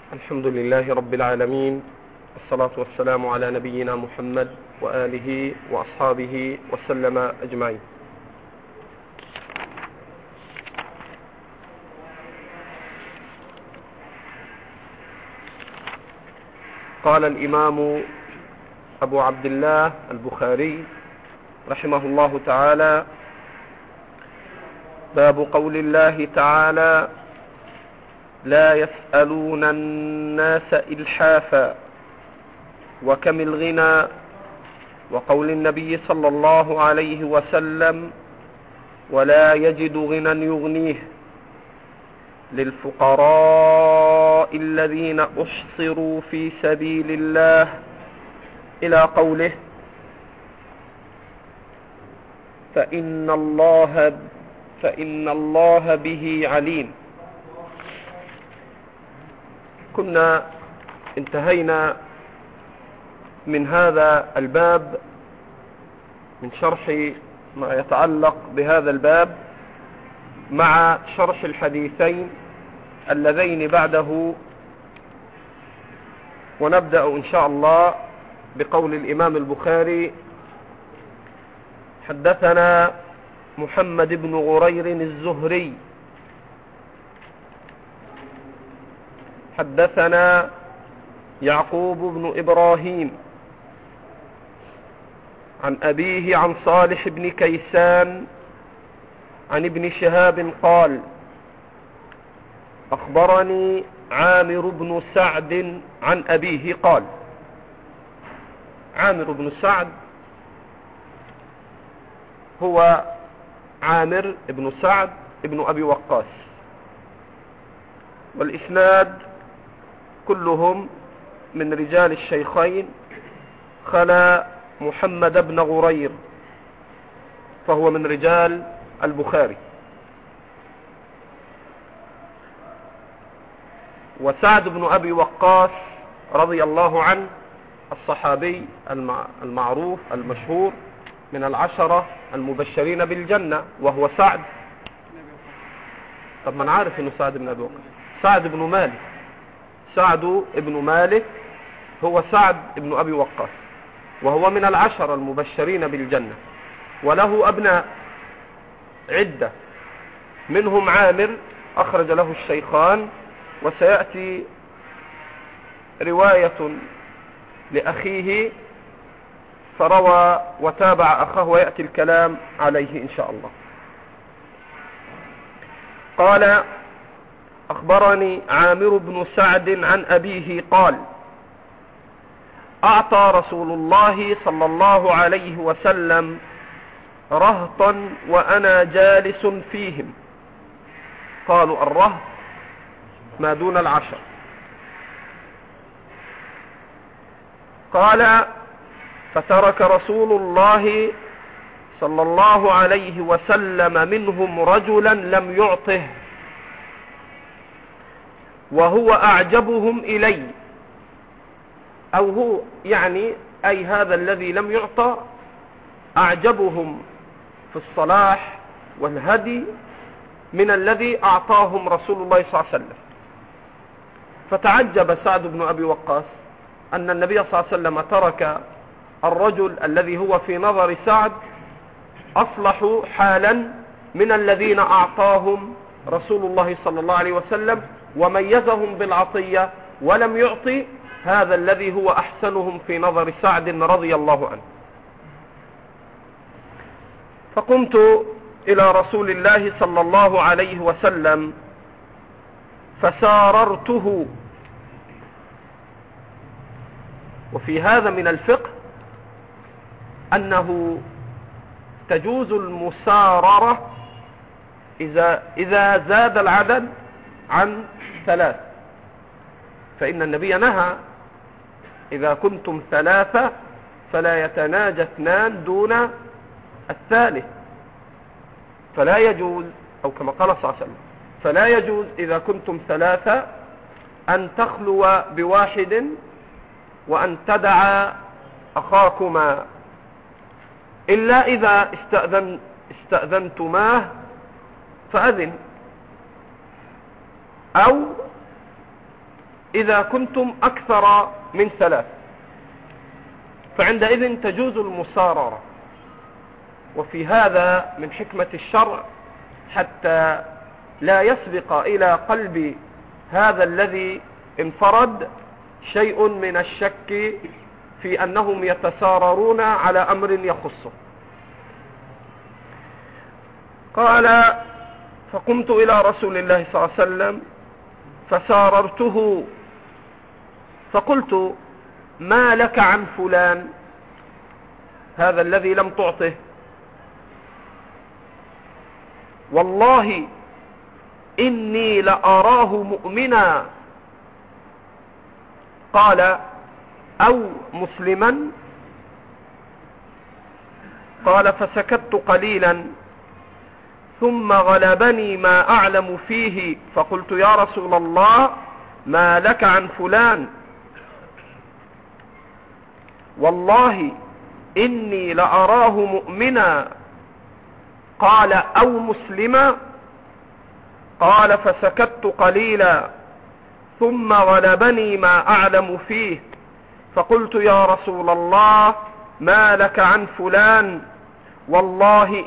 الحمد لله رب العالمين، والصلاة والسلام على نبينا محمد وآله وأصحابه وسلم أجمعين. قال الإمام أبو عبد الله البخاري رحمه الله تعالى: باب قول الله تعالى: لا يسألون الناس إلحافا وكم الغنى، وقول النبي صلى الله عليه وسلم: ولا يجد غنى يغنيه، للفقراء الذين أحصروا في سبيل الله، إلى قوله: فإن الله به عليم. كنا انتهينا من هذا الباب من شرح ما يتعلق بهذا الباب مع شرح الحديثين اللذين بعده، ونبدأ إن شاء الله بقول الإمام البخاري: حدثنا محمد بن غرير الزهري حدثنا يعقوب بن إبراهيم عن أبيه عن صالح بن كيسان عن ابن شهاب قال: أخبرني عامر بن سعد عن أبيه قال. عامر بن سعد هو عامر بن سعد بن أبي وقاص، والإسناد كلهم من رجال الشيخين خلا محمد بن غرير، فهو من رجال البخاري. وسعد بن أبي وقاص رضي الله عنه الصحابي المعروف المشهور من العشرة المبشرين بالجنة، وهو سعد. طب من عارف انه سعد بن أبي وقاص؟ سعد بن مالك. سعد بن مالك هو سعد بن أبي وقاص، وهو من العشرة المبشرين بالجنة، وله أبناء عدة، منهم عامر أخرج له الشيخان، وسيأتي رواية لأخيه فروى وتابع أخاه، ويأتي الكلام عليه إن شاء الله. قال: أخبرني عامر بن سعد عن أبيه قال: أعطى رسول الله صلى الله عليه وسلم رهطا وأنا جالس فيهم. قالوا: الرهط ما دون 10. قال: فترك رسول الله صلى الله عليه وسلم منهم رجلا لم يعطه، وهو أعجبهم إلي، أو هو يعني أي هذا الذي لم يعطى أعجبهم في الصلاح والهدي من الذي أعطاهم رسول الله صلى الله عليه وسلم. فتعجب سعد بن أبي وقاص أن النبي صلى الله عليه وسلم ترك الرجل الذي هو في نظر سعد أصلح حالا من الذين أعطاهم رسول الله صلى الله عليه وسلم، وميزهم بالعطية، ولم يعطي هذا الذي هو أحسنهم في نظر سعد رضي الله عنه. فقمت إلى رسول الله صلى الله عليه وسلم فساررته. وفي هذا من الفقه أنه تجوز المساررة إذا زاد العدد عن 3، فإن النبي نهى: إذا كنتم 3 فلا يتناجى 2 دون الثالث، فلا يجوز، أو كما قال صلى الله عليه وسلم: فلا يجوز إذا كنتم 3 أن تخلوا بواحد وأن تدع أخاكما، إلا إذا استأذنتماه فأذن، أو إذا كنتم أكثر من 3، فعندئذ تجوز المساررة. وفي هذا من حكمة الشرع حتى لا يسبق إلى قلب هذا الذي انفرد شيء من الشك في أنهم يتساررون على أمر يخصه. قال: فقمت إلى رسول الله صلى الله عليه وسلم فساررته فقلت: ما لك عن فلان هذا الذي لم تعطه؟ والله إني لأراه مؤمنا. قال: أو مسلما؟ قال: فسكت قليلا ثم غلبني ما أعلم فيه فقلت: يا رسول الله ما لك عن فلان؟ والله إني لأراه مؤمنا. قال: أو مسلما؟ قال: فسكت قليلا ثم غلبني ما أعلم فيه فقلت: يا رسول الله ما لك عن فلان؟ والله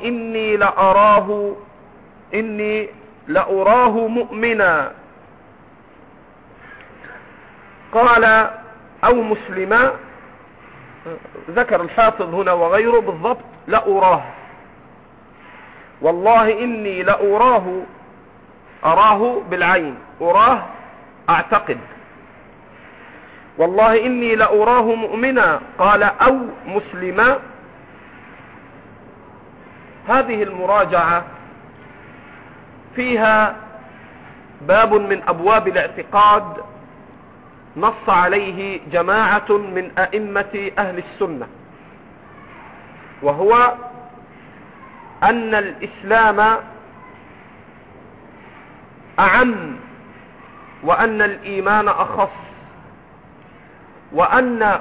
إني لأراه مؤمنا. قال: أو مسلما؟ ذكر الحافظ هنا وغيره بالضبط لأراه. والله إني لأراه، أراه بالعين، أراه أعتقد. والله إني لأراه مؤمنا. قال: أو مسلما؟ هذه المراجعة فيها باب من أبواب الاعتقاد نص عليه جماعة من أئمة أهل السنة، وهو أن الإسلام أعم، وأن الإيمان أخص، وأن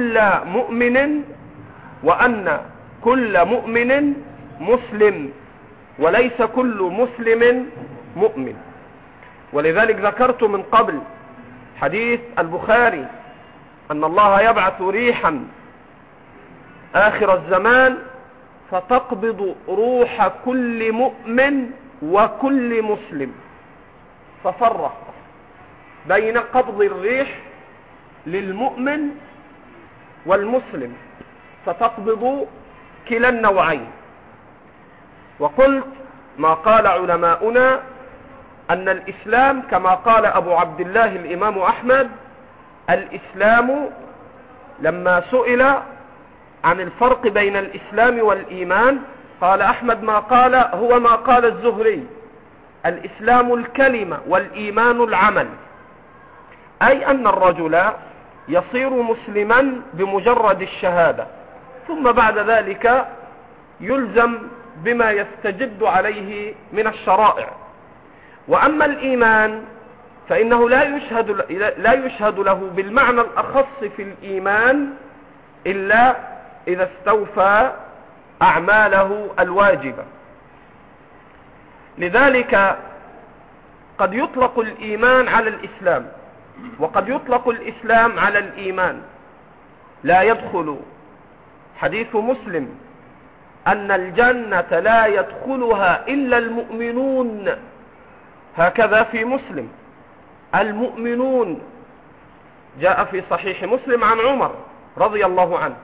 كل مؤمن مسلم، وليس كل مسلم مؤمن. ولذلك ذكرت من قبل حديث البخاري أن الله يبعث ريحا آخر الزمان فتقبض روح كل مؤمن وكل مسلم، ففرق بين قبض الريح للمؤمن والمسلم، فتقبض كلا النوعين. وقلت ما قال علماؤنا أن الإسلام كما قال أبو عبد الله الإمام أحمد: الإسلام لما سئل عن الفرق بين الإسلام والإيمان قال أحمد ما قال الزهري: الإسلام الكلمة والإيمان العمل، أي أن الرجل يصير مسلما بمجرد الشهادة، ثم بعد ذلك يلزم بما يستجد عليه من الشرائع. وأما الإيمان فإنه لا يشهد له بالمعنى الأخص في الإيمان إلا إذا استوفى أعماله الواجبة. لذلك قد يطلق الإيمان على الإسلام، وقد يطلق الإسلام على الإيمان. لا يدخل حديث مسلم أن الجنة لا يدخلها إلا المؤمنون، هكذا في مسلم المؤمنون. جاء في صحيح مسلم عن عمر رضي الله عنه: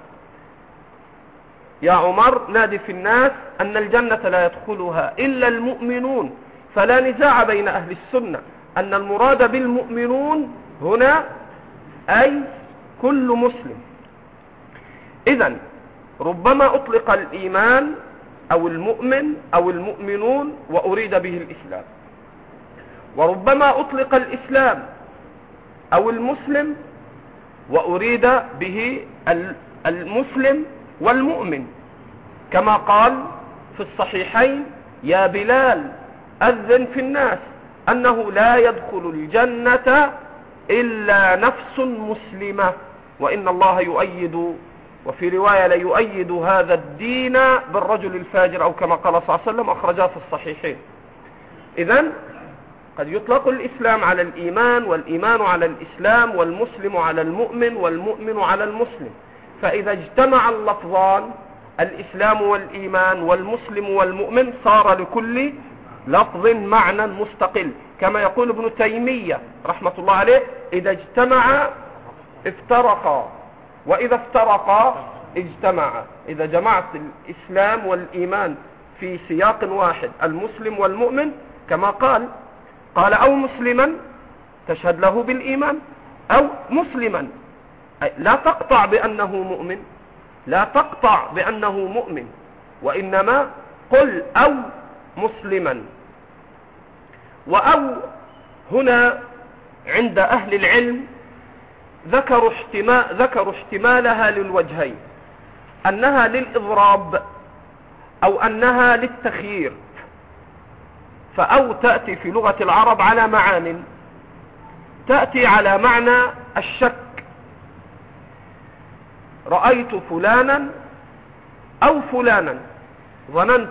يا عمر نادي في الناس أن الجنة لا يدخلها إلا المؤمنون. فلا نزاع بين أهل السنة أن المراد بالمؤمنون هنا أي كل مسلم. إذن ربما أطلق الإيمان أو المؤمن أو المؤمنون وأريد به الإسلام، وربما أطلق الإسلام أو المسلم وأريد به المسلم والمؤمن، كما قال في الصحيحين: يا بلال أذن في الناس أنه لا يدخل الجنة إلا نفس مسلمة، وإن الله يؤيد، وفي رواية لا يؤيد هذا الدين بالرجل الفاجر، أو كما قال صلى الله عليه وسلم، أخرجاه في الصحيحين. إذن قد يطلق الإسلام على الإيمان، والإيمان على الإسلام، والمسلم على المؤمن، والمؤمن على المسلم. فإذا اجتمع اللفظان الإسلام والإيمان والمسلم والمؤمن صار لكل لفظ معنى مستقل، كما يقول ابن تيمية رحمة الله عليه: إذا اجتمع افترقا، وإذا افترقا اجتمعا. إذا جمعت الإسلام والإيمان في سياق واحد، المسلم والمؤمن، كما قال أو مسلما تشهد له بالإيمان، أو مسلما، لا تقطع بأنه مؤمن، لا تقطع بأنه مؤمن، وإنما قل أو مسلما. وأو هنا عند أهل العلم ذكروا احتمالها للوجهين، أنها للإضراب أو أنها للتخيير. فأو تأتي في لغة العرب على معان، تأتي على معنى الشك، رأيت فلانا أو فلانا، ظننت.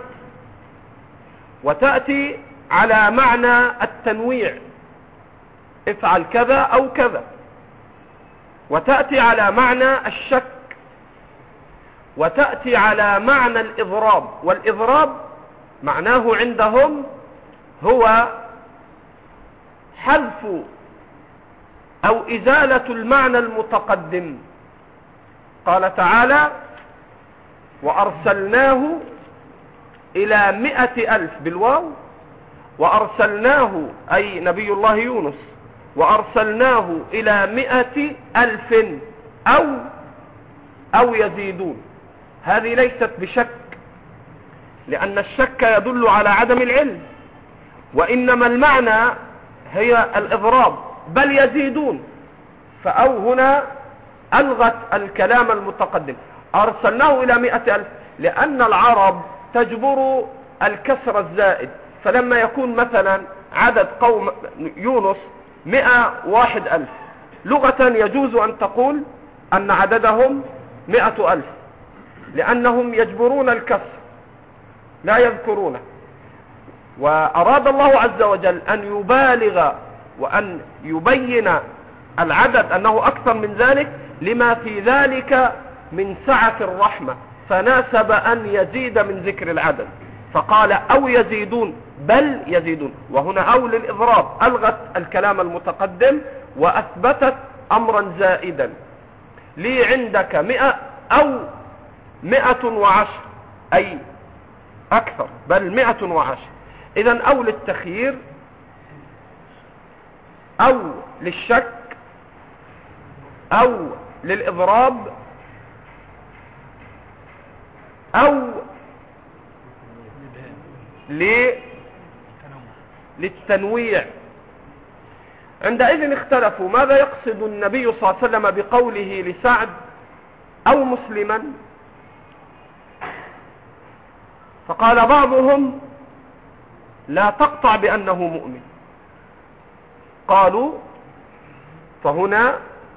وتأتي على معنى التنويع، افعل كذا أو كذا. وتأتي على معنى الشك، وتأتي على معنى الإضراب. والإضراب معناه عندهم هو حذف أو إزالة المعنى المتقدم. قال تعالى: وأرسلناه إلى 100,000 بالواو، وأرسلناه أي نبي الله يونس، وأرسلناه إلى 100,000 أو يزيدون. هذه ليست بشك، لأن الشك يدل على عدم العلم، وإنما المعنى هي الإضراب، بل يزيدون. فأو هنا ألغت الكلام المتقدم، أرسلناه إلى 100,000، لأن العرب تجبر الكسر الزائد. فلما يكون مثلا عدد قوم يونس 101,000، لغة يجوز أن تقول أن عددهم 100,000، لأنهم يجبرون الكسر لا يذكرونه. وأراد الله عز وجل أن يبالغ وأن يبين العدد أنه أكثر من ذلك، لما في ذلك من سعة الرحمة، فناسب أن يزيد من ذكر العدد، فقال أو يزيدون، بل يزيدون. وهنا أو للإضراب، ألغت الكلام المتقدم وأثبتت أمرا زائدا. لي عندك 100 أو 110، أي أكثر، بل 110. إذن أو للتخيير، أو للشك، أو للإضراب، أو للتنويع. عندئذ اختلفوا ماذا يقصد النبي صلى الله عليه وسلم بقوله لسعد أو مسلما. فقال بعضهم: لا تقطع بأنه مؤمن. قالوا فهنا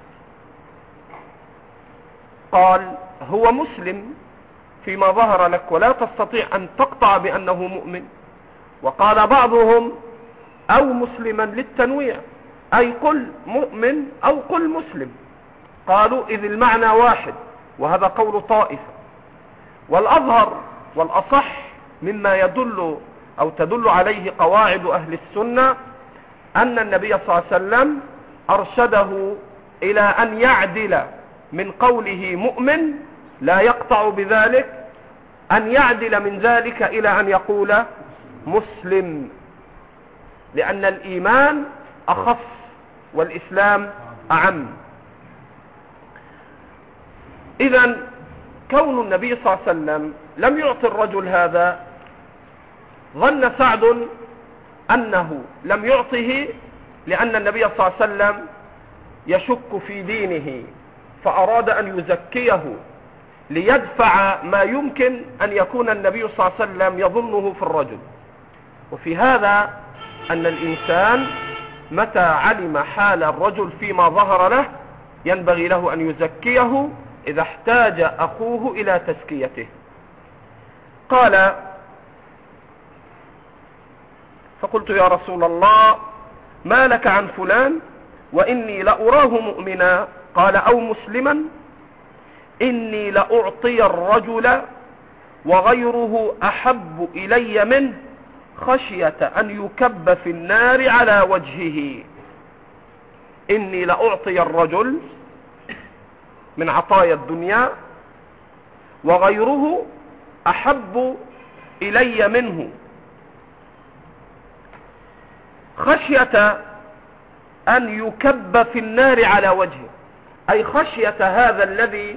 قال هو مسلم فيما ظهر لك، ولا تستطيع أن تقطع بأنه مؤمن. وقال بعضهم: أو مسلما للتنويع، أي قل مؤمن أو قل مسلم. قالوا إذ المعنى واحد، وهذا قول طائفة. والأظهر والأصح مما يدل أو تدل عليه قواعد أهل السنة أن النبي صلى الله عليه وسلم أرشده إلى أن يعدل من قوله مؤمن، لا يقطع بذلك، أن يعدل من ذلك إلى أن يقول مسلم، لأن الإيمان أخص والإسلام أعم. إذن كون النبي صلى الله عليه وسلم لم يعطي الرجل هذا، ظن سعد أنه لم يعطه لأن النبي صلى الله عليه وسلم يشك في دينه، فأراد أن يزكيه ليدفع ما يمكن أن يكون النبي صلى الله عليه وسلم يظنه في الرجل. وفي هذا أن الإنسان متى علم حال الرجل فيما ظهر له ينبغي له أن يزكيه إذا احتاج أخوه إلى تزكيته. قال: فقلت يا رسول الله ما لك عن فلان؟ وإني لأراه مؤمنا. قال أو مسلما؟ إني لأعطي الرجل وغيره أحب إلي منه خشية أن يكب في النار على وجهه. إني لأعطي الرجل من عطايا الدنيا وغيره أحب إلي منه خشية أن يكب في النار على وجهه، أي خشية هذا الذي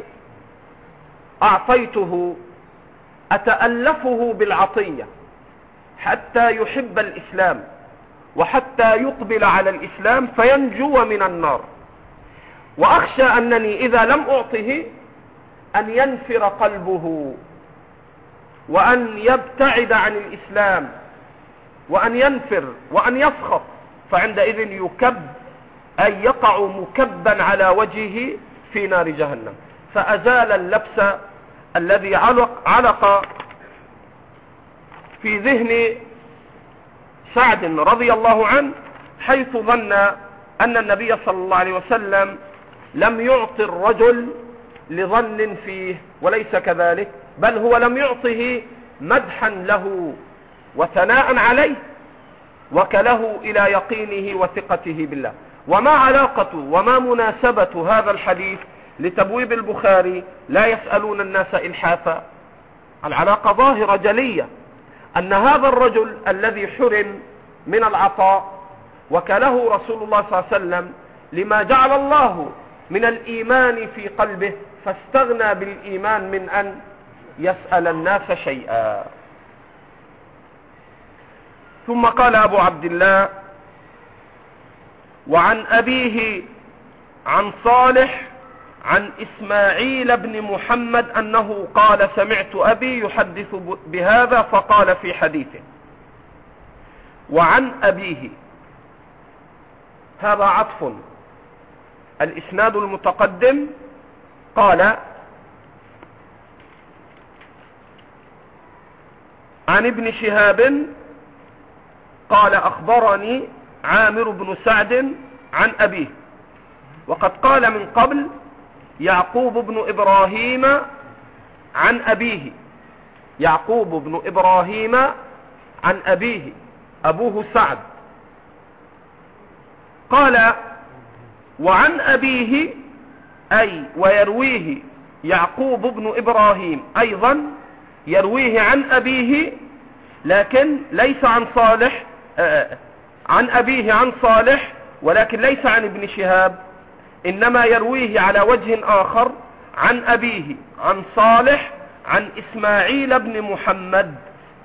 أعطيته أتألفه بالعطية حتى يحب الإسلام وحتى يقبل على الإسلام فينجو من النار، وأخشى أنني إذا لم أعطه أن ينفر قلبه وأن يبتعد عن الإسلام وأن ينفر وأن يسخط، فعندئذ يكب أي يقع مكبا على وجهه في نار جهنم. فأزال اللبس الذي علق في ذهن سعد رضي الله عنه، حيث ظن أن النبي صلى الله عليه وسلم لم يعطي الرجل لظن فيه، وليس كذلك، بل هو لم يعطه مدحا له وثناء عليه وكله إلى يقينه وثقته بالله. وما علاقة وما مناسبة هذا الحديث لتبويب البخاري لا يسألون الناس إلحافا؟ العلاقة ظاهرة جلية، أن هذا الرجل الذي حرم من العطاء وكله رسول الله صلى الله عليه وسلم لما جعل الله من الإيمان في قلبه، فاستغنى بالإيمان من أن يسأل الناس شيئا. ثم قال أبو عبد الله: وعن أبيه عن صالح عن إسماعيل بن محمد أنه قال: سمعت أبي يحدث بهذا فقال في حديثه. وعن أبيه هذا عطف، الإسناد المتقدم قال: عن ابن شهاب قال: أخبرني عامر بن سعد عن أبيه. وقد قال من قبل يعقوب بن إبراهيم عن أبيه، يعقوب بن إبراهيم عن أبيه، أبوه سعد. قال: وعن أبيه أي ويرويه يعقوب بن إبراهيم أيضا يرويه عن أبيه، لكن ليس عن صالح، عن أبيه عن صالح، ولكن ليس عن ابن شهاب، إنما يرويه على وجه آخر عن أبيه عن صالح عن إسماعيل بن محمد.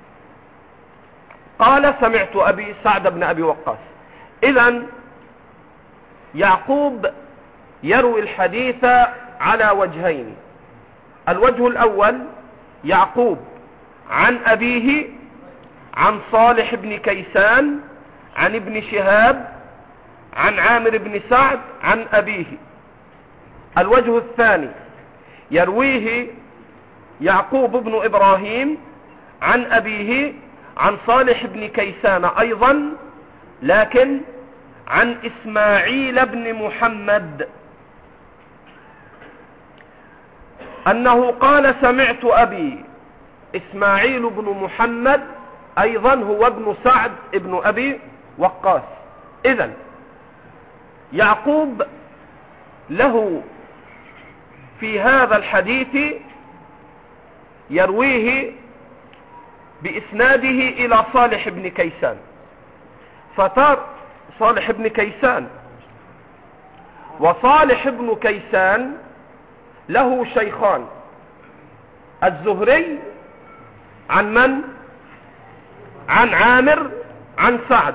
قال: سمعت أبي سعد بن أبي وقاص. إذن يعقوب يروي الحديث على وجهين: الوجه الأول يعقوب عن أبيه عن صالح بن كيسان عن ابن شهاب عن عامر بن سعد عن أبيه. الوجه الثاني يرويه يعقوب بن إبراهيم عن أبيه عن صالح بن كيسان أيضا، لكن عن إسماعيل بن محمد أنه قال: سمعت أبي. إسماعيل بن محمد أيضا هو ابن سعد ابن أبي وقاص. إذن يعقوب له في هذا الحديث يرويه بإسناده إلى صالح بن كيسان، فتار صالح بن كيسان، وصالح بن كيسان له شيخان: الزهري عن من؟ عن عامر عن سعد.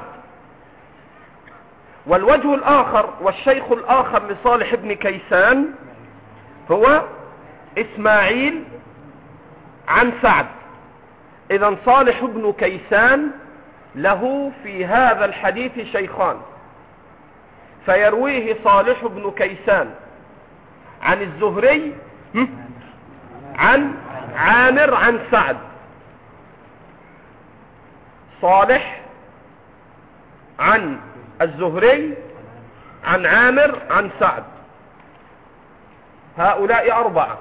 والوجه الآخر والشيخ الآخر لصالح بن كيسان هو إسماعيل عن سعد. إذن صالح بن كيسان له في هذا الحديث شيخان، فيرويه صالح بن كيسان عن الزهري عن عامر عن سعد. صالح عن الزهري عن عامر عن سعد. هؤلاء 4.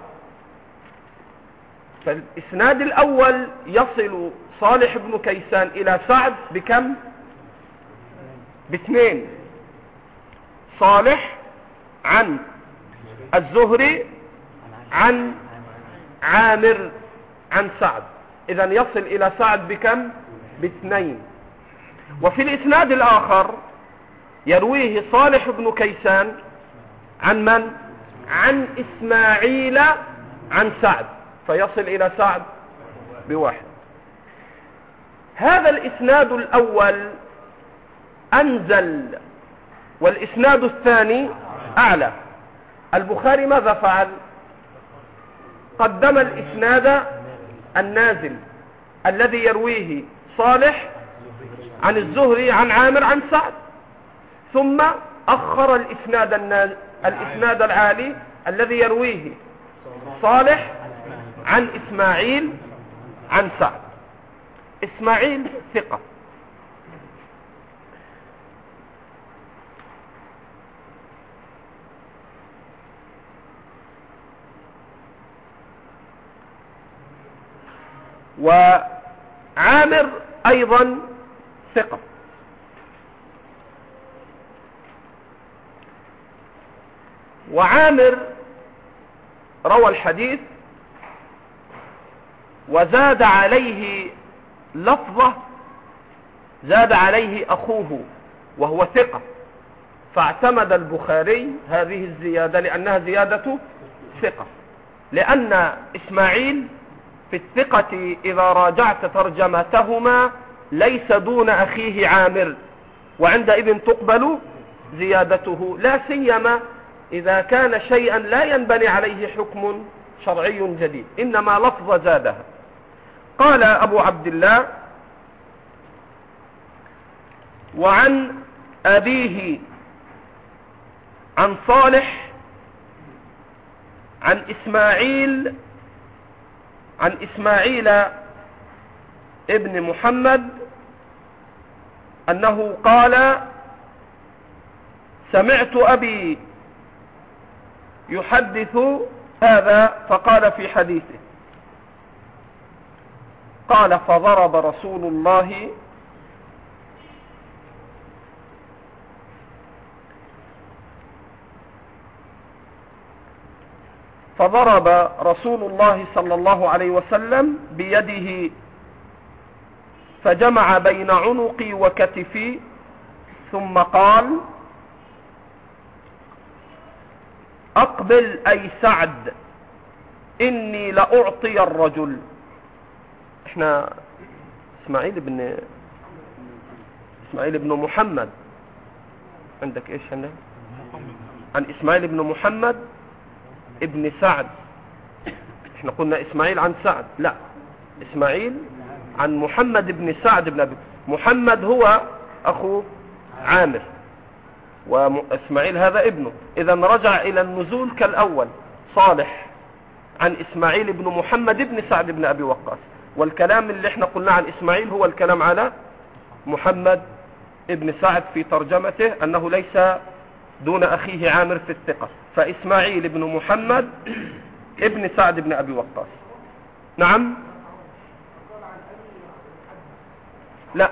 فالإسناد الأول يصل صالح بن كيسان إلى سعد بكم؟ ب2. صالح عن الزهري عن عامر عن سعد، إذن يصل إلى سعد بكم؟ ب2. وفي الإسناد الآخر يرويه صالح بن كيسان عن من؟ عن إسماعيل عن سعد، فيصل إلى سعد ب1. هذا الإسناد الأول أنزل، والإسناد الثاني أعلى. البخاري ماذا فعل؟ قدم الإسناد النازل الذي يرويه صالح عن الزهري عن عامر عن سعد، ثم أخر الإسناد العالي الذي يرويه صالح عن إسماعيل عن سعد. إسماعيل ثقة، وعامر أيضا ثقة. وعامر روى الحديث وزاد عليه لفظة، زاد عليه أخوه وهو ثقة، فاعتمد البخاري هذه الزيادة لأنها زيادة ثقة، لأن إسماعيل في الثقة إذا راجعت ترجمتهما ليس دون أخيه عامر، وعندئذ تقبل زيادته، لا سيما إذا كان شيئا لا ينبني عليه حكم شرعي جديد، إنما لفظ زادها. قال أبو عبد الله: وعن أبيه عن صالح عن إسماعيل ابن محمد أنه قال: سمعت أبي يحدث هذا فقال في حديثه، قال: فضرب رسول الله صلى الله عليه وسلم بيده فجمع بين عنقي وكتفي، ثم قال: أقبل أي سعد إني لأعطي الرجل. احنا اسماعيل بن محمد عندك ايش هنا؟ عن اسماعيل بن محمد ابن سعد. احنا قلنا اسماعيل عن سعد، لا، اسماعيل عن محمد بن سعد بن أبي. محمد هو أخو عامر، وإسماعيل هذا ابنه، إذا رجع إلى النزول كالأول، صالح عن إسماعيل بن محمد بن سعد بن أبي وقاص، والكلام اللي احنا قلنا عن إسماعيل هو الكلام على محمد ابن سعد في ترجمته أنه ليس دون أخيه عامر في الثقة، فإسماعيل بن محمد ابن سعد بن أبي وقاص. نعم، لا،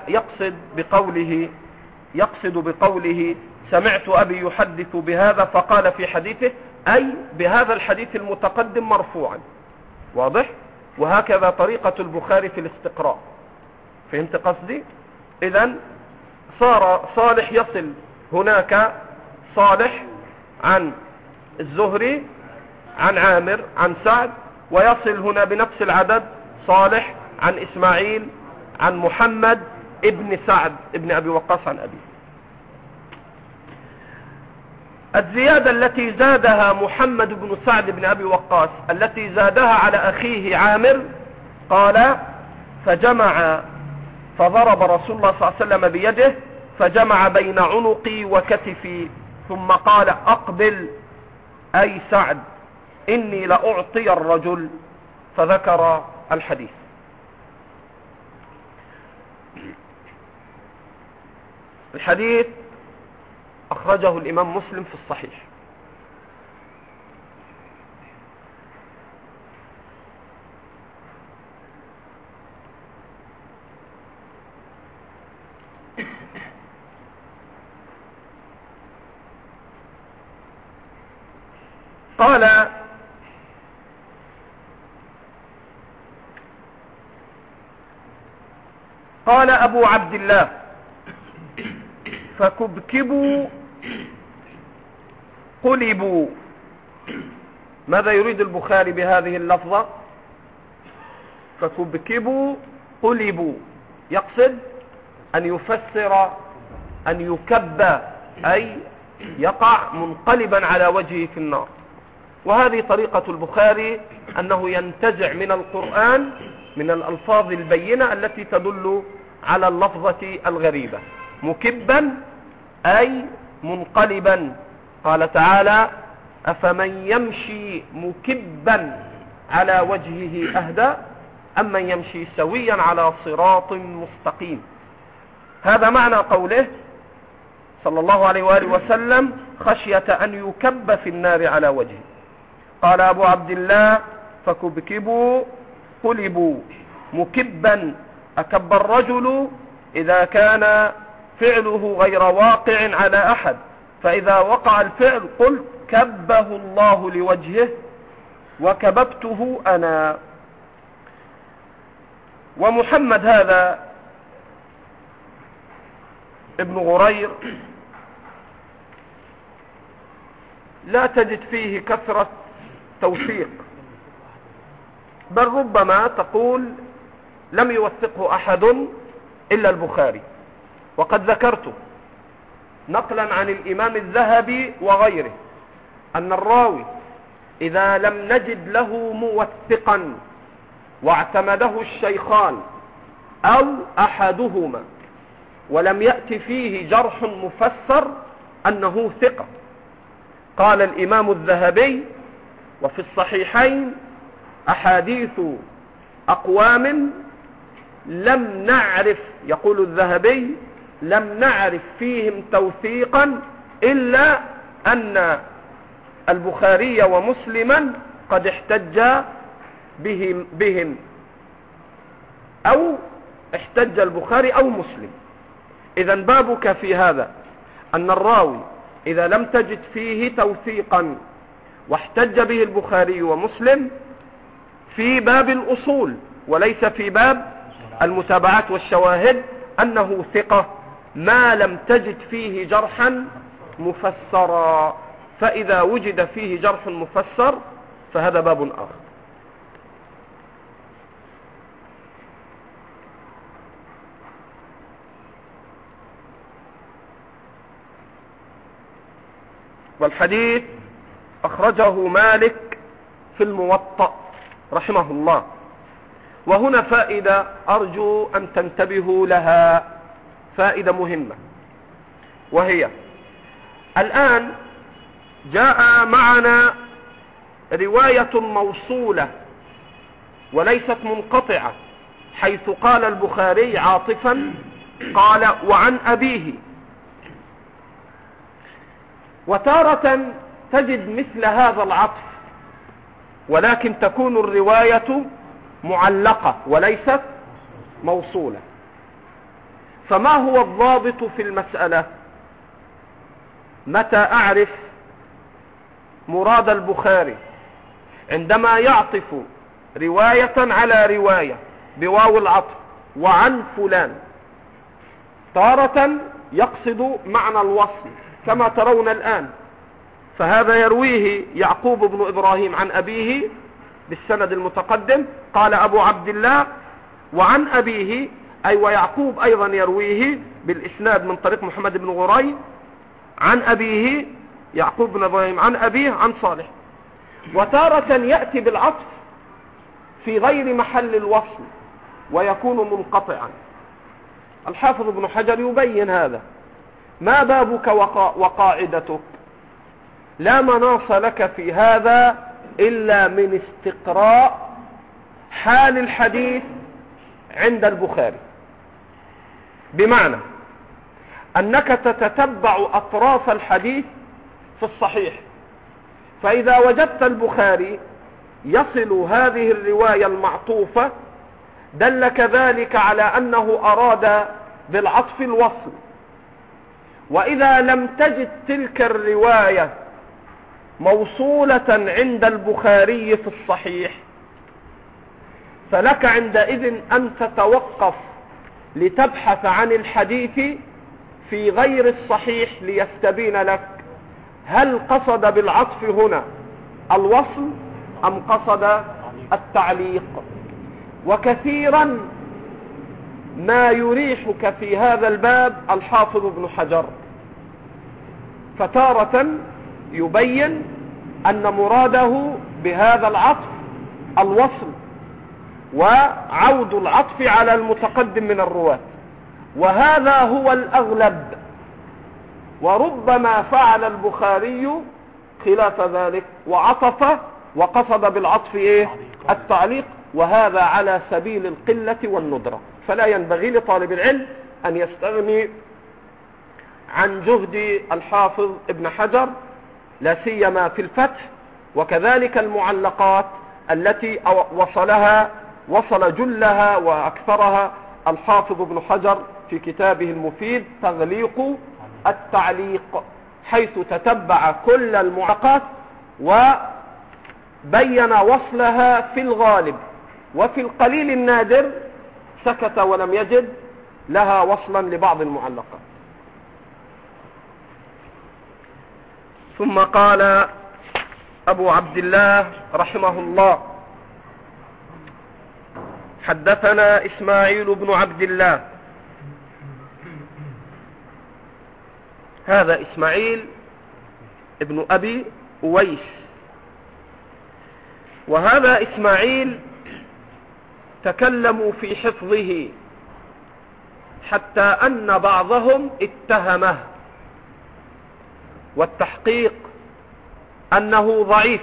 يقصد بقوله سمعت أبي يحدث بهذا فقال في حديثه، أي بهذا الحديث المتقدم مرفوعا. واضح؟ وهكذا طريقة البخاري في الاستقراء. فهمت قصدي؟ إذن صار صالح يصل هناك صالح عن الزهري عن عامر عن سعد، ويصل هنا بنفس العدد صالح عن إسماعيل عن محمد ابن سعد ابن أبي وقاص عن أبي. الزيادة التي زادها محمد بن سعد بن أبي وقاص التي زادها على أخيه عامر، قال: فضرب رسول الله صلى الله عليه وسلم بيده فجمع بين عنقي وكتفي، ثم قال: أقبل أي سعد إني لأعطي الرجل، فذكر الحديث. الحديث أخرجه الإمام مسلم في الصحيح. قال أبو عبد الله: فكبكبوا قلبوا. ماذا يريد البخاري بهذه اللفظة؟ فكبكبوا قلبوا، يقصد أن يفسر أن يكب، أي يقع منقلبا على وجهه في النار. وهذه طريقة البخاري، أنه ينتزع من القرآن من الألفاظ البينة التي تدل على اللفظة الغريبة. مكبا أي منقلبا. قال تعالى: أفمن يمشي مكبا على وجهه أهدى أم من يمشي سويا على صراط مستقيم. هذا معنى قوله صلى الله عليه وآله وسلم: خشية أن يكب في النار على وجهه. قال أبو عبد الله: فكبكبوا قلبوا. مكبا، أكب الرجل إذا كان فعله غير واقع على أحد، فإذا وقع الفعل قلت: كبه الله لوجهه وكببته أنا. ومحمد هذا ابن غرير لا تجد فيه كثرة توثيق، بل ربما تقول لم يوثقه أحد إلا البخاري. وقد ذكرت نقلا عن الإمام الذهبي وغيره أن الراوي إذا لم نجد له موثقا واعتمده الشيخان أو أحدهما ولم يأتي فيه جرح مفسر أنه ثقة. قال الإمام الذهبي: وفي الصحيحين أحاديث أقوام لم نعرف، يقول الذهبي: لم نعرف فيهم توثيقا إلا أن البخاري ومسلما قد احتج بهم أو احتج البخاري أو مسلم. إذا بابك في هذا أن الراوي إذا لم تجد فيه توثيقا واحتج به البخاري ومسلم في باب الأصول وليس في باب المتابعات والشواهد أنه ثقة، ما لم تجد فيه جرحا مفسرا. فإذا وجد فيه جرح مفسر فهذا باب آخر. والحديث أخرجه مالك في الموطأ رحمه الله. وهنا فائدة أرجو أن تنتبهوا لها، فائدة مهمة، وهي: الآن جاء معنا رواية موصولة وليست منقطعة، حيث قال البخاري عاطفا قال: وعن أبيه. وتارة تجد مثل هذا العطف ولكن تكون الرواية معلقة وليست موصولة. فما هو الضابط في المسألة؟ متى أعرف مراد البخاري عندما يعطف رواية على رواية بواو العطف وعن فلان؟ تارة يقصد معنى الوصل كما ترون الآن، فهذا يرويه يعقوب بن إبراهيم عن أبيه بالسند المتقدم، قال أبو عبد الله وعن أبيه، أي ويعقوب أيضا يرويه بالإسناد من طريق محمد بن غري عن أبيه، يعقوب بن إبراهيم عن أبيه عن صالح. وتارة يأتي بالعطف في غير محل الوصل ويكون منقطعا. الحافظ ابن حجر يبين هذا. ما بابك وقاعدتك؟ لا مناص لك في هذا إلا من استقراء حال الحديث عند البخاري. بمعنى أنك تتتبع أطراف الحديث في الصحيح، فإذا وجدت البخاري يصل هذه الرواية المعطوفة دلك ذلك على أنه أراد بالعطف الوصل. وإذا لم تجد تلك الرواية موصولة عند البخاري في الصحيح، فلك عندئذ أن تتوقف لتبحث عن الحديث في غير الصحيح ليستبين لك هل قصد بالعطف هنا الوصل أم قصد التعليق. وكثيرا ما يريحك في هذا الباب الحافظ ابن حجر، فتارة يبين أن مراده بهذا العطف الوصل وعود العطف على المتقدم من الرواة، وهذا هو الأغلب. وربما فعل البخاري خلاف ذلك وعطف وقصد بالعطف التعليق، وهذا على سبيل القلة والندرة. فلا ينبغي لطالب العلم أن يستغني عن جهد الحافظ ابن حجر، لا سيما في الفتح، وكذلك المعلقات التي وصل جلها وأكثرها الحافظ ابن حجر في كتابه المفيد تغليق التعليق، حيث تتبع كل المعلقات وبين وصلها في الغالب، وفي القليل النادر سكت ولم يجد لها وصلا لبعض المعلقات. ثم قال أبو عبد الله رحمه الله: حدثنا إسماعيل بن عبد الله. هذا إسماعيل ابن أبي أويس، وهذا إسماعيل تكلموا في حفظه حتى أن بعضهم اتهمه، والتحقيق أنه ضعيف.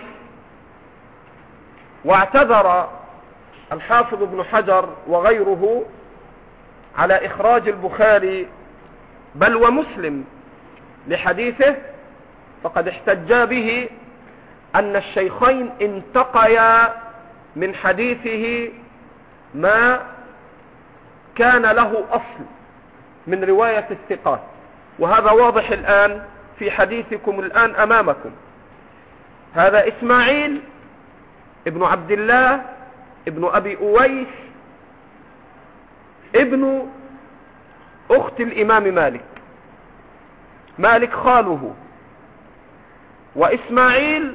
واعتذر الحافظ ابن حجر وغيره على إخراج البخاري بل ومسلم لحديثه، فقد احتجا به أن الشيخين انتقيا من حديثه ما كان له أصل من رواية الثقات، وهذا واضح الآن في حديثكم الآن أمامكم. هذا إسماعيل ابن عبد الله ابن أبي أويس ابن أخت الإمام مالك، مالك خاله. وإسماعيل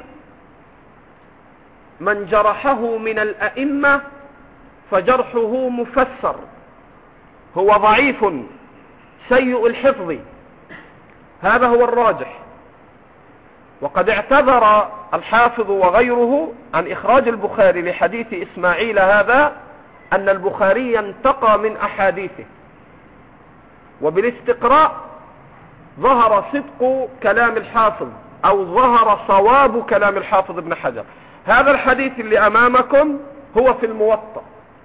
من جرحه من الأئمة فجرحه مفسر، هو ضعيف سيء الحفظ، هذا هو الراجح. وقد اعتذر الحافظ وغيره عن إخراج البخاري لحديث إسماعيل هذا أن البخاري ينتقى من أحاديثه، وبالاستقراء ظهر صدق كلام الحافظ أو ظهر صواب كلام الحافظ ابن حجر. هذا الحديث اللي أمامكم هو في الموطأ،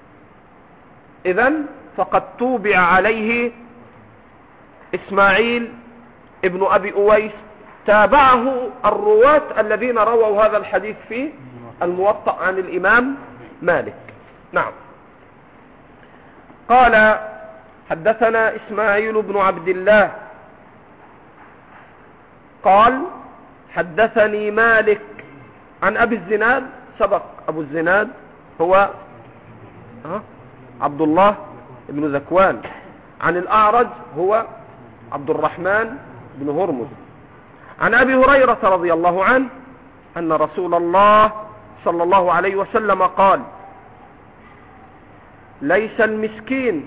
إذن فقد توبع عليه إسماعيل ابن أبي أويس، تابعه الرواة الذين رووا هذا الحديث في الموطأ عن الإمام مالك. نعم. قال: حدثنا إسماعيل بن عبد الله قال: حدثني مالك عن أبي الزناد. سبق أبو الزناد هو عبد الله بن ذكوان. عن الأعرج هو عبد الرحمن بن هرمز. عن أبي هريرة رضي الله عنه أن رسول الله صلى الله عليه وسلم قال: ليس المسكين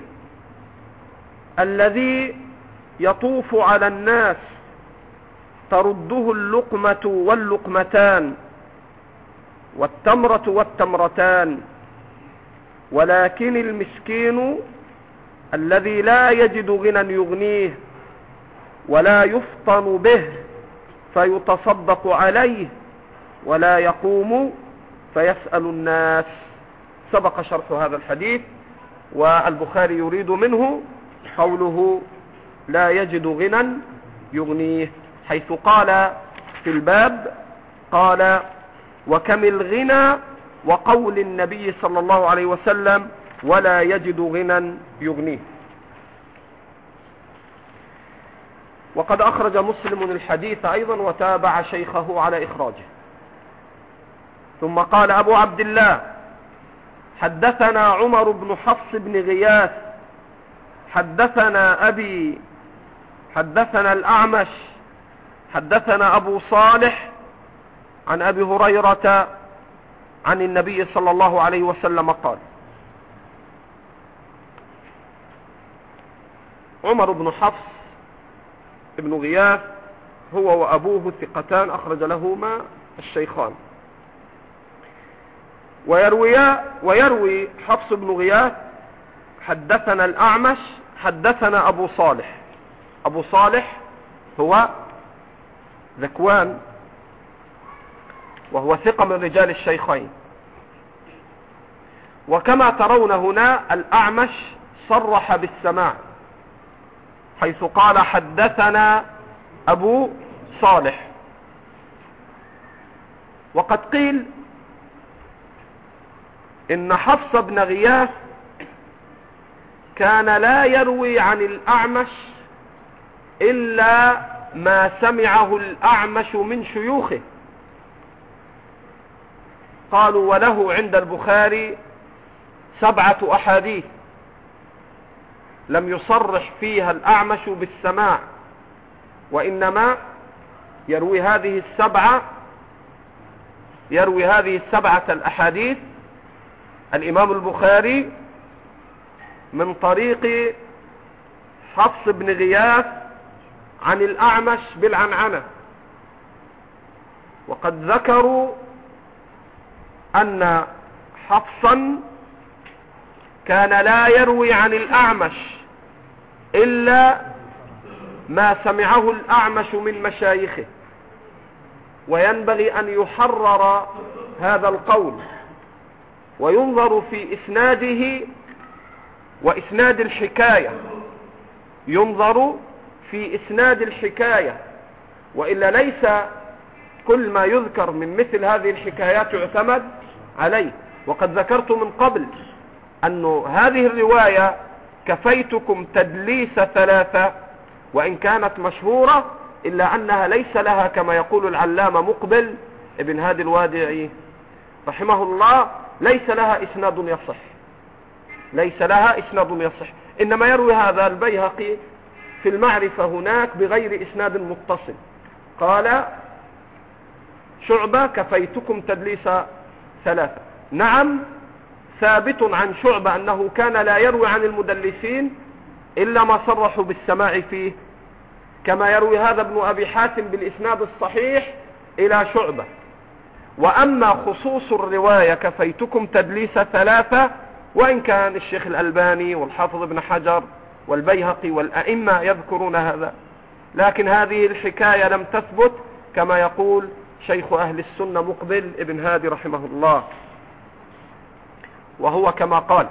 الذي يطوف على الناس ترده اللقمة واللقمتان والتمرة والتمرتان، ولكن المسكين الذي لا يجد غنى يغنيه ولا يفطن به فيتصدق عليه ولا يقوم فيسأل الناس. سبق شرح هذا الحديث، والبخاري يريد منه قوله لا يجد غنى يغنيه، حيث قال في الباب قال وكم الغنى وقول النبي صلى الله عليه وسلم ولا يجد غنى يغنيه. وقد أخرج مسلم الحديث أيضا وتابع شيخه على إخراجه. ثم قال أبو عبد الله حدثنا عمر بن حفص بن غياث حدثنا أبي حدثنا الأعمش حدثنا أبو صالح عن أبي هريرة عن النبي صلى الله عليه وسلم قال. عمر بن حفص ابن غياث هو وأبوه ثقتان أخرج لهما الشيخان. ويروي حفص بن غياث حدثنا الأعمش حدثنا أبو صالح. أبو صالح هو ذكوان وهو ثقة من رجال الشيخين. وكما ترون هنا الأعمش صرح بالسماع حيث قال حدثنا أبو صالح. وقد قيل إن حفص بن غياث كان لا يروي عن الأعمش إلا ما سمعه الأعمش من شيوخه. قالوا وله عند البخاري 7 أحاديث لم يصرح فيها الأعمش بالسماع، وإنما يروي هذه السبعة الأحاديث الإمام البخاري من طريق حفص بن غياث عن الأعمش بالعنعنة. وقد ذكروا أن حفصا كان لا يروي عن الأعمش إلا ما سمعه الأعمش من مشايخه. وينبغي أن يحرر هذا القول وينظر في إسناده وإسناد الحكاية، ينظر في إسناد الحكاية، وإلا ليس كل ما يذكر من مثل هذه الحكايات يعتمد عليه. وقد ذكرت من قبل أن هذه الرواية كفيتكم تدليس 3، وإن كانت مشهورة إلا أنها ليس لها كما يقول العلامة مقبل ابن هادي الوادعي رحمه الله ليس لها إسناد يصح، إنما يروي هذا البيهقي في المعرفة هناك بغير إسناد متصل. قال شعبة كفيتكم تدليس 3. نعم ثابت عن شعبة أنه كان لا يروي عن المدلسين إلا ما صرحوا بالسماع فيه، كما يروي هذا ابن أبي حاتم بالإسناد الصحيح إلى شعبة. وأما خصوص الرواية كفيتكم تدليس 3، وإن كان الشيخ الألباني والحافظ ابن حجر والبيهقي والأئمة يذكرون هذا، لكن هذه الحكاية لم تثبت كما يقول شيخ أهل السنة مقبل ابن هادي رحمه الله، وهو كما قال.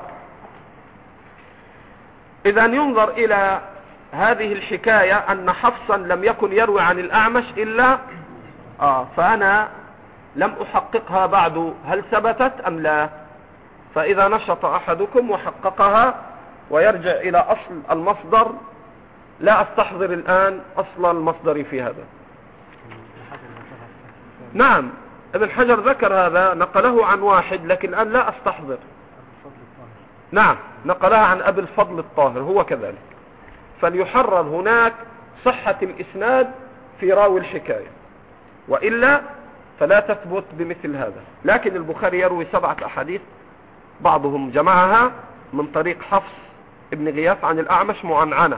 إذا ينظر إلى هذه الحكاية أن حفصا لم يكن يروي عن الأعمش إلا فأنا لم أحققها بعد هل ثبتت أم لا. فإذا نشط أحدكم وحققها ويرجع إلى أصل المصدر، لا أستحضر الآن أصل المصدر في هذا. نعم ابن حجر ذكر هذا، نقله عن واحد، لكن الآن لا أستحضر. نعم نقلها عن أبي الفضل الطاهر، هو كذلك. فليحرر هناك صحة الإسناد في راوي الحكاية، وإلا فلا تثبت بمثل هذا. لكن البخاري يروي 7 أحاديث بعضهم جمعها من طريق حفص ابن غياث عن الأعمش معنعنة.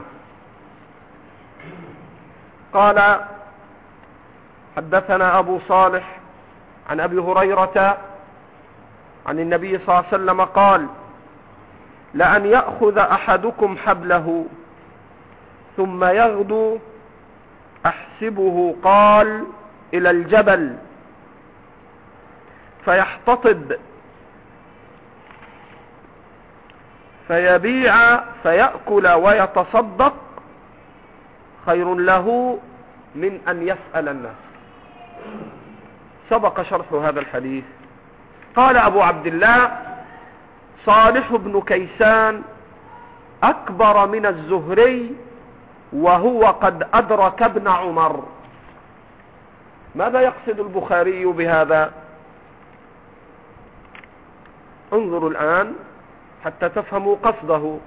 قال حدثنا أبو صالح عن أبي هريرة عن النبي صلى الله عليه وسلم قال لأن يأخذ أحدكم حبله ثم يغدو أحسبه قال إلى الجبل فيحتطب فيبيع فيأكل ويتصدق خير له من أن يسأل الناس. سبق شرح هذا الحديث. قال أبو عبد الله: صالح بن كيسان أكبر من الزهري وهو قد أدرك ابن عمر. ماذا يقصد البخاري بهذا؟ انظروا الآن حتى تفهموا قصده.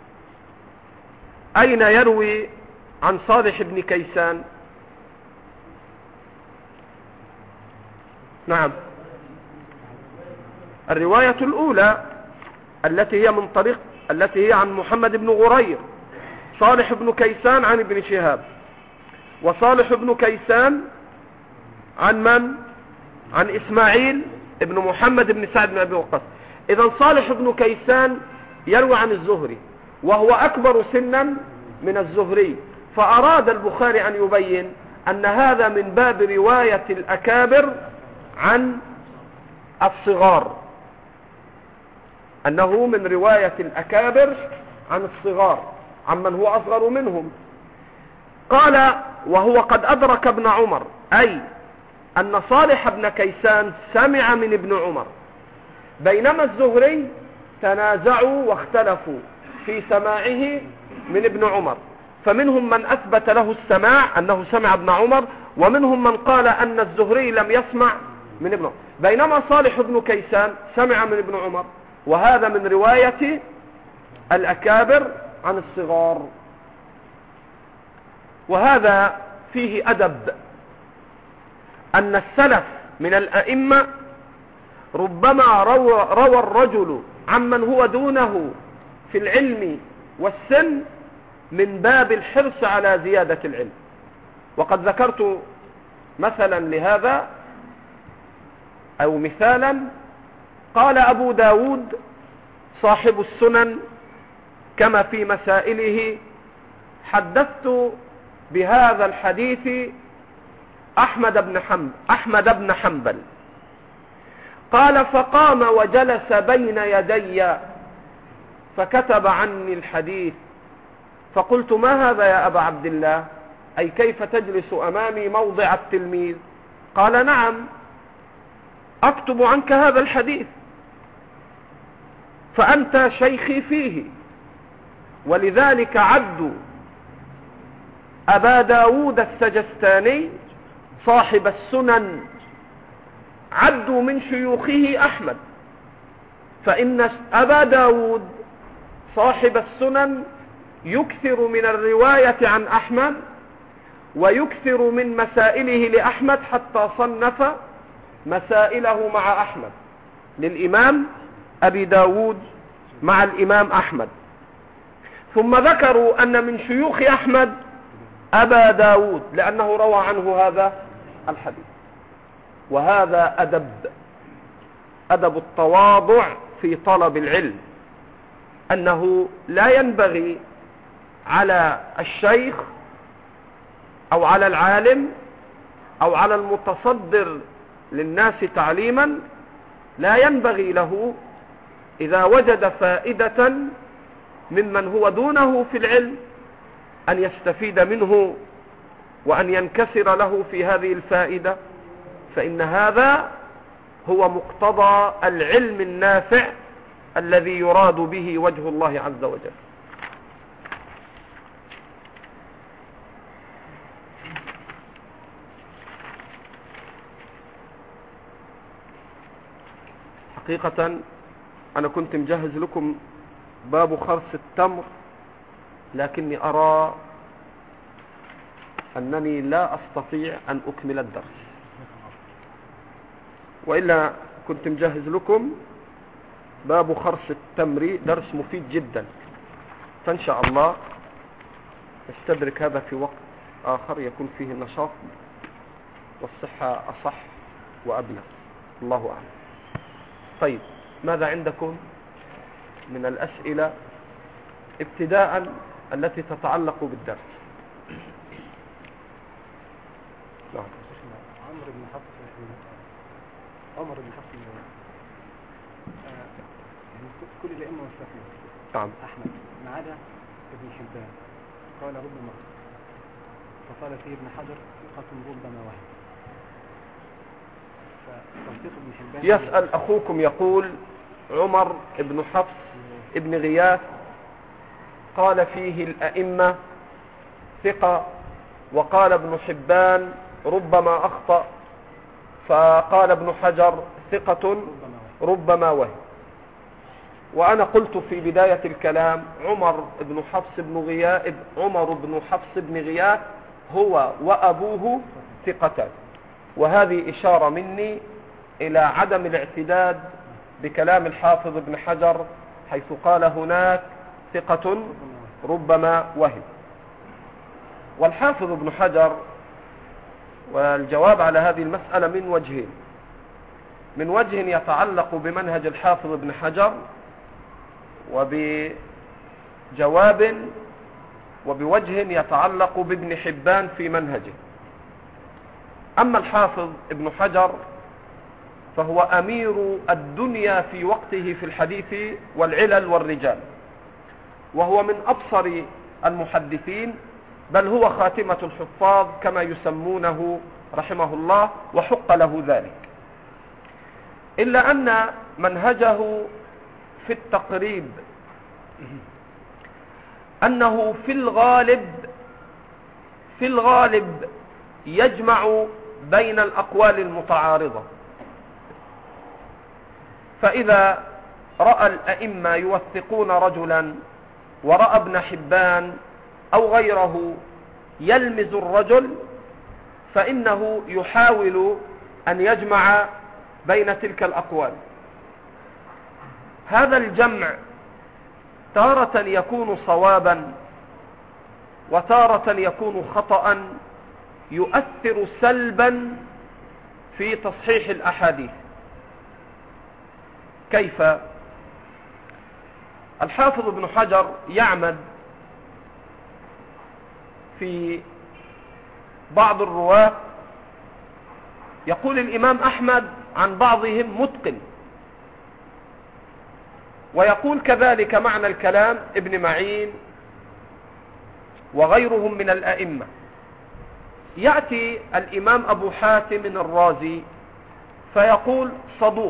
أين يروي عن صالح بن كيسان؟ نعم، الرواية الأولى التي هي عن محمد بن غرير. صالح بن كيسان عن ابن شهاب، وصالح بن كيسان عن من؟ عن إسماعيل ابن محمد بن سعد بن أبي وقاص. إذن صالح بن كيسان يروي عن الزهري وهو أكبر سنا من الزهري، فأراد البخاري أن يبين أن هذا من باب رواية الأكابر عن الصغار، أنه من رواية الأكابر عن الصغار عمن هو أصغر منهم. قال: وهو قد أدرك ابن عمر، أي أن صالح بن كيسان سمع من ابن عمر، بينما الزهري تنازعوا واختلفوا في سماعه من ابن عمر، فمنهم من أثبت له السماع أنه سمع ابن عمر، ومنهم من قال أن الزهري لم يسمع من ابن عمر، بينما صالح بن كيسان سمع من ابن عمر، وهذا من رواية الأكابر عن الصغار. وهذا فيه أدب، أن السلف من الأئمة ربما روى الرجل عمن هو دونه في العلم والسن من باب الحرص على زيادة العلم. وقد ذكرت مثلا لهذا أو مثالا. قال أبو داود صاحب السنن كما في مسائله: حدثت بهذا الحديث أحمد بن حنبل. قال: فقام وجلس بين يدي فكتب عني الحديث، فقلت: ما هذا يا أبا عبد الله؟ أي كيف تجلس أمامي موضع التلميذ؟ قال: نعم، أكتب عنك هذا الحديث، فأنت شيخي فيه. ولذلك عدوا أبا داود السجستاني صاحب السنن، عدوا من شيوخه أحمد، فإن أبا داود صاحب السنن يكثر من الرواية عن أحمد ويكثر من مسائله لأحمد، حتى صنف مسائله مع أحمد للإمام أبي داود مع الإمام أحمد. ثم ذكروا أن من شيوخ أحمد أبا داود لأنه روى عنه هذا الحديث. وهذا أدب التواضع في طلب العلم، أنه لا ينبغي على الشيخ أو على العالم أو على المتصدر للناس تعليما، لا ينبغي له إذا وجد فائدة ممن هو دونه في العلم أن يستفيد منه وأن ينكسر له في هذه الفائدة، فإن هذا هو مقتضى العلم النافع الذي يراد به وجه الله عز وجل. حقيقة أنا كنت مجهز لكم باب خرس التمر، لكني أرى أنني لا أستطيع أن أكمل الدرس، وإلا كنت مجهز لكم باب خرس التمر، درس مفيد جدا، فإن شاء الله نستدرك هذا في وقت آخر يكون فيه النشاط والصحة أصح وأبلغ، الله أعلم. طيب، ماذا عندكم من الأسئلة ابتداء التي تتعلق بالدرس؟ عمرو بن حفص يعني كل الأئمة والشافعي نعم أحمد ما عدا ابن حبان قال ربما فقال فيه ابن حجر ثقة ربما وهم. فتوثيق ابن حبان يسأل أخوكم يقول عمر بن حفص ابن غياث قال فيه الأئمة ثقة، وقال ابن حبان ربما أخطأ، فقال ابن حجر ثقة ربما وهم. وأنا قلت في بداية الكلام عمر بن حفص بن غياث هو وأبوه ثقتان، وهذه إشارة مني إلى عدم الاعتداد بكلام الحافظ ابن حجر حيث قال هناك ثقة ربما وهم. والحافظ ابن حجر، والجواب على هذه المسألة من وجهين: من وجه يتعلق بمنهج الحافظ ابن حجر، وبوجه يتعلق بابن حبان في منهجه. أما الحافظ ابن حجر فهو أمير الدنيا في وقته في الحديث والعلل والرجال، وهو من أبصر المحدثين، بل هو خاتمة الحفاظ كما يسمونه رحمه الله، وحق له ذلك. إلا أن منهجه في التقريب أنه في الغالب يجمع بين الأقوال المتعارضة. فإذا رأى الأئمة يوثقون رجلا ورأى ابن حبان أو غيره يلمز الرجل، فإنه يحاول أن يجمع بين تلك الأقوال. هذا الجمع تارة يكون صوابا وتارة يكون خطأ، يؤثر سلبا في تصحيح الأحاديث. كيف؟ الحافظ ابن حجر يعمد في بعض الرواة، يقول الإمام أحمد عن بعضهم متقن، ويقول كذلك معنى الكلام ابن معين وغيرهم من الأئمة. يأتي الإمام أبو حاتم الرازي فيقول صدوق.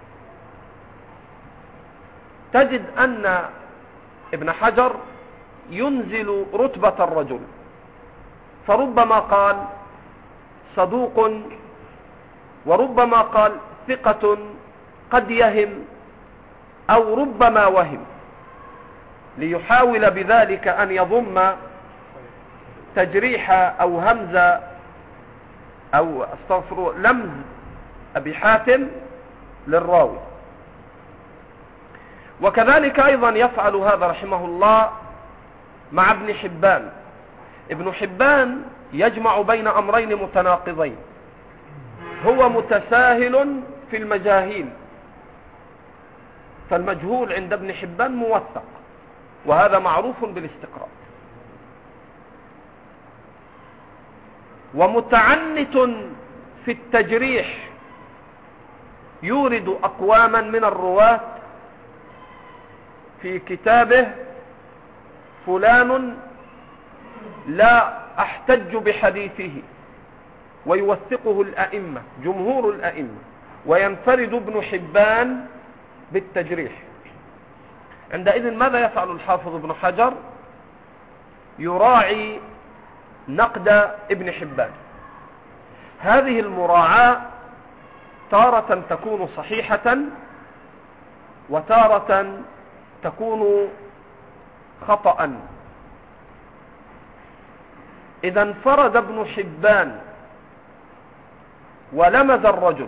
تجد أن ابن حجر ينزل رتبة الرجل، فربما قال صدوق، وربما قال ثقة قد يهم، أو ربما وهم، ليحاول بذلك أن يضم تجريح أو همزة أو لمز أبي حاتم للراوي. وكذلك أيضا يفعل هذا رحمه الله مع ابن حبان. ابن حبان يجمع بين أمرين متناقضين، هو متساهل في المجاهيل، فالمجهول عند ابن حبان موثق، وهذا معروف بالاستقراء، ومتعنت في التجريح، يورد أقواما من الرواة في كتابه فلان لا أحتج بحديثه، ويوثقه الأئمة جمهور الأئمة، وينفرد ابن حبان بالتجريح. عندئذ ماذا يفعل الحافظ ابن حجر؟ يراعي نقد ابن حبان. هذه المراعاة تارة تكون صحيحة وتارة تكون خطأ. إذا انفرد ابن حبان ولمز الرجل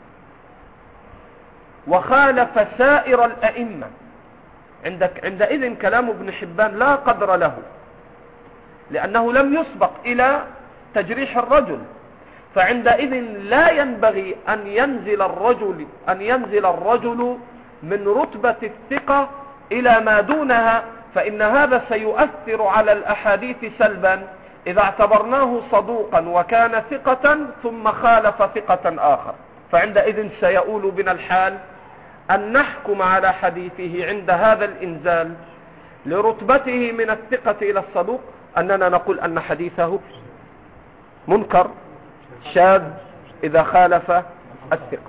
وخالف سائر الأئمة، عندئذ كلام ابن حبان لا قدر له، لأنه لم يسبق إلى تجريح الرجل. فعندئذ لا ينبغي أن ينزل الرجل من رتبة الثقة إلى ما دونها، فإن هذا سيؤثر على الأحاديث سلبا إذا اعتبرناه صدوقا وكان ثقة ثم خالف ثقة آخر. فعندئذ سيؤول بنا الحال أن نحكم على حديثه عند هذا الإنزال لرتبته من الثقة إلى الصدوق، أننا نقول أن حديثه منكر شاذ إذا خالف الثقة.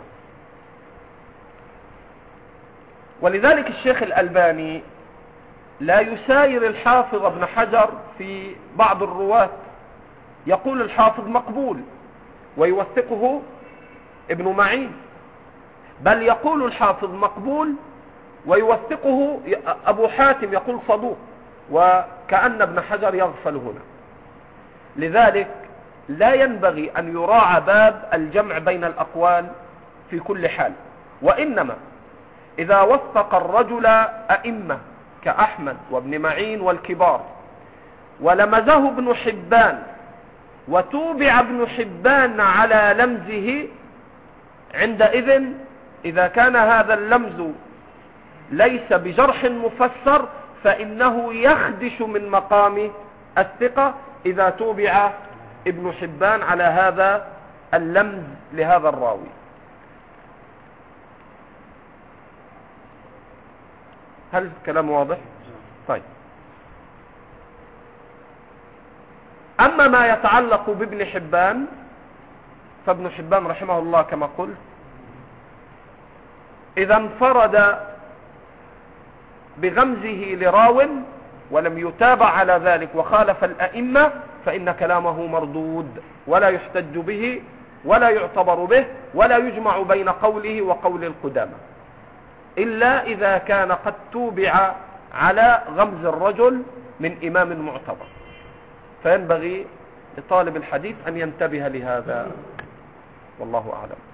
ولذلك الشيخ الألباني لا يساير الحافظ ابن حجر في بعض الرواة، يقول الحافظ مقبول ويوثقه ابن معين، بل يقول الحافظ مقبول ويوثقه أبو حاتم يقول صدوق، وكأن ابن حجر يغفل هنا. لذلك لا ينبغي أن يراعى باب الجمع بين الأقوال في كل حال، وإنما إذا وثق الرجل أئمة كأحمد وابن معين والكبار ولمزه ابن حبان وتوبع ابن حبان على لمزه، عندئذ إذا كان هذا اللمز ليس بجرح مفسر فإنه يخدش من مقام الثقة إذا توبع ابن حبان على هذا اللمز لهذا الراوي. هل الكلام واضح؟ طيب. أما ما يتعلق بابن حبان فابن حبان رحمه الله كما قلت إذا انفرد بغمزه لراو ولم يتابع على ذلك وخالف الأئمة فإن كلامه مردود ولا يحتج به ولا يعتبر به ولا يجمع بين قوله وقول القدامى، إلا إذا كان قد توبع على غمز الرجل من إمام معتبر، فينبغي لطالب الحديث أن ينتبه لهذا، والله أعلم.